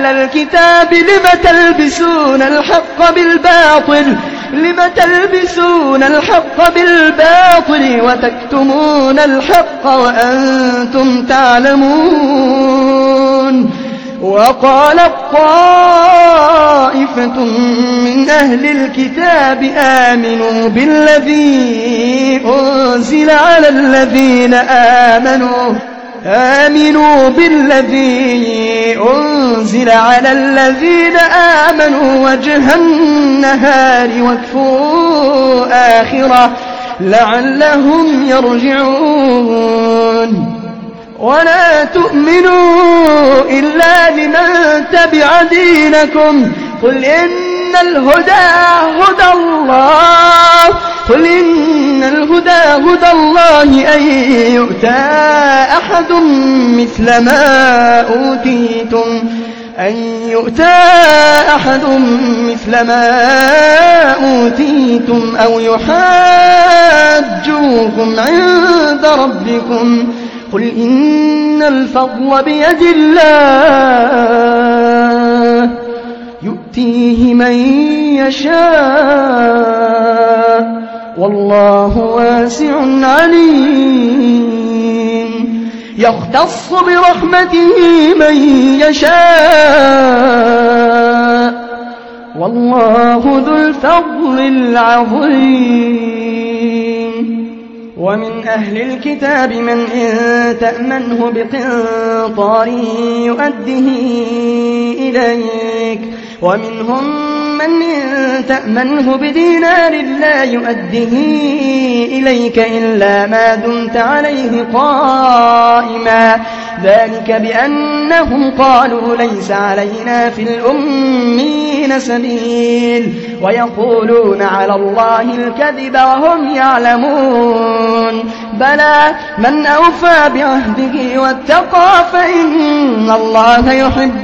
الكتاب لم تلبسون الحق بالباطل وتكتمون الحق وأنتم تعلمون وقالت طائفة من أهل الكتاب آمنوا بالذي أنزل على الذين آمنوا وجه النهار واكفروا آخره لعلهم يرجعون ولا تؤمنوا إلا لمن تبع دينكم قل إن الهدى هدى الله أن يؤتى أحد مثل ما أوتيتم أو يحاجوكم عند ربكم قل إن الفضل بيد الله يؤتيه من يشاء والله واسع عليم يختص برحمته من يشاء والله ذو الفضل العظيم ومن أهل الكتاب من إن تأمنه بقنطار يؤده إليك ومنهم من إن تأمنه بدينار لا يؤده إليك إلا ما دمت عليه قائما ذلك بأنهم قالوا ليس علينا في الأمين سبيل ويقولون على الله الكذب وهم يعلمون بلى من أوفى بعهده واتقى فإن الله يحب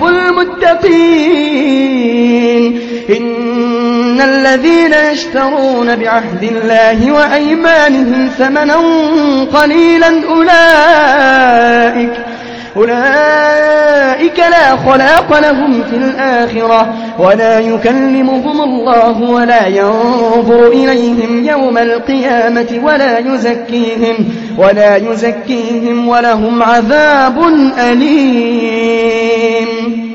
المتقين إن الذين يشترون بعهد الله وأيمانهم ثمنا قليلا أولئك لا خلاق لهم في الآخرة ولا يكلمهم الله ولا ينظر إليهم يوم القيامة ولا يزكيهم ولهم عذاب أليم